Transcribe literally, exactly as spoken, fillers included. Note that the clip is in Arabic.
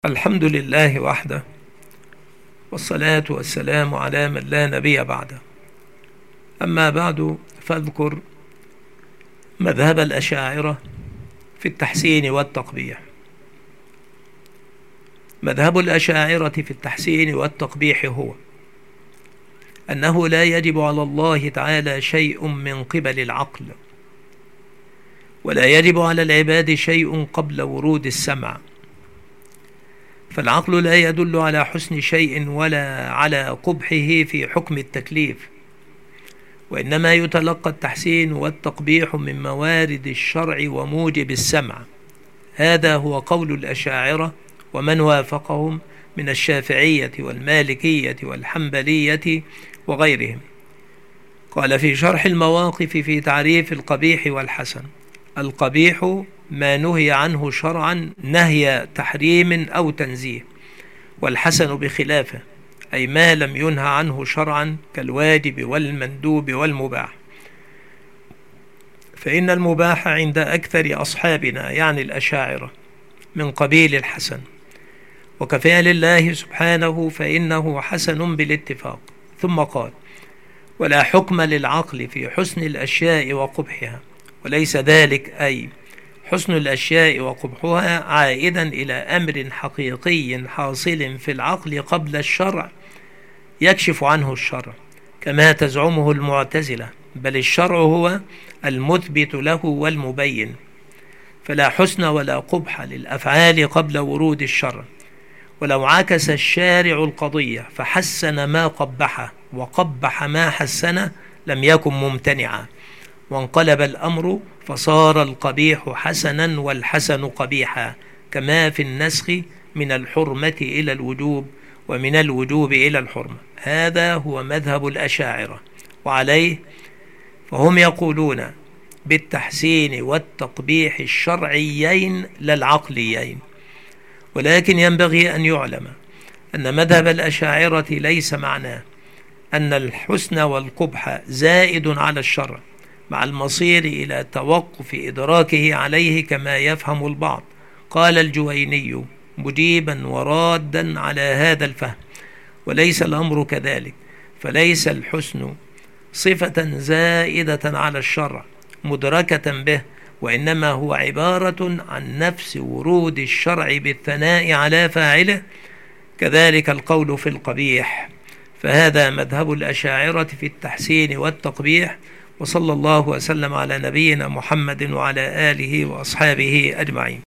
الحمد لله وحده، والصلاة والسلام على من لا نبي بعده. أما بعد، فاذكر مذهب الأشاعرة في التحسين والتقبيح. مذهب الأشاعرة في التحسين والتقبيح هو أنه لا يجب على الله تعالى شيء من قبل العقل، ولا يجب على العباد شيء قبل ورود السمع، فالعقل لا يدل على حسن شيء ولا على قبحه في حكم التكليف، وإنما يتلقى التحسين والتقبيح من موارد الشرع وموجب السمع. هذا هو قول الأشاعرة ومن وافقهم من الشافعية والمالكية والحنبلية وغيرهم. قال في شرح المواقف في تعريف القبيح والحسن: القبيح ما نهي عنه شرعا نهي تحريم أو تنزيه، والحسن بخلافه، أي ما لم ينهى عنه شرعا كالواجب والمندوب والمباح. فإن المباح عند أكثر أصحابنا يعني الأشاعرة من قبيل الحسن، وكفعل الله سبحانه فإنه حسن بالاتفاق. ثم قال: ولا حكم للعقل في حسن الأشياء وقبحها، وليس ذلك أي حسن الأشياء وقبحها عائدا إلى أمر حقيقي حاصل في العقل قبل الشرع يكشف عنه الشرع كما تزعمه المعتزلة، بل الشرع هو المثبت له والمبين، فلا حسن ولا قبح للأفعال قبل ورود الشرع. ولو عكس الشارع القضية فحسن ما قبحه وقبح ما حسنه لم يكن ممتنعا، وانقلب الأمر فصار القبيح حسنا والحسن قبيحا، كما في النسخ من الحرمة إلى الوجوب ومن الوجوب إلى الحرمة. هذا هو مذهب الأشاعرة، وعليه فهم يقولون بالتحسين والتقبيح الشرعيين لا العقليين. ولكن ينبغي أن يعلم أن مذهب الأشاعرة ليس معناه أن الحسن والقبح زائد على الشرع مع المصير إلى توقف إدراكه عليه كما يفهم البعض. قال الجويني مجيبا ورادا على هذا الفهم: وليس الأمر كذلك، فليس الحسن صفة زائدة على الشرع مدركة به، وإنما هو عبارة عن نفس ورود الشرع بالثناء على فاعله. كذلك القول في القبيح. فهذا مذهب الأشاعرة في التحسين والتقبيح، وصلى الله وسلم على نبينا محمد وعلى آله وأصحابه أجمعين.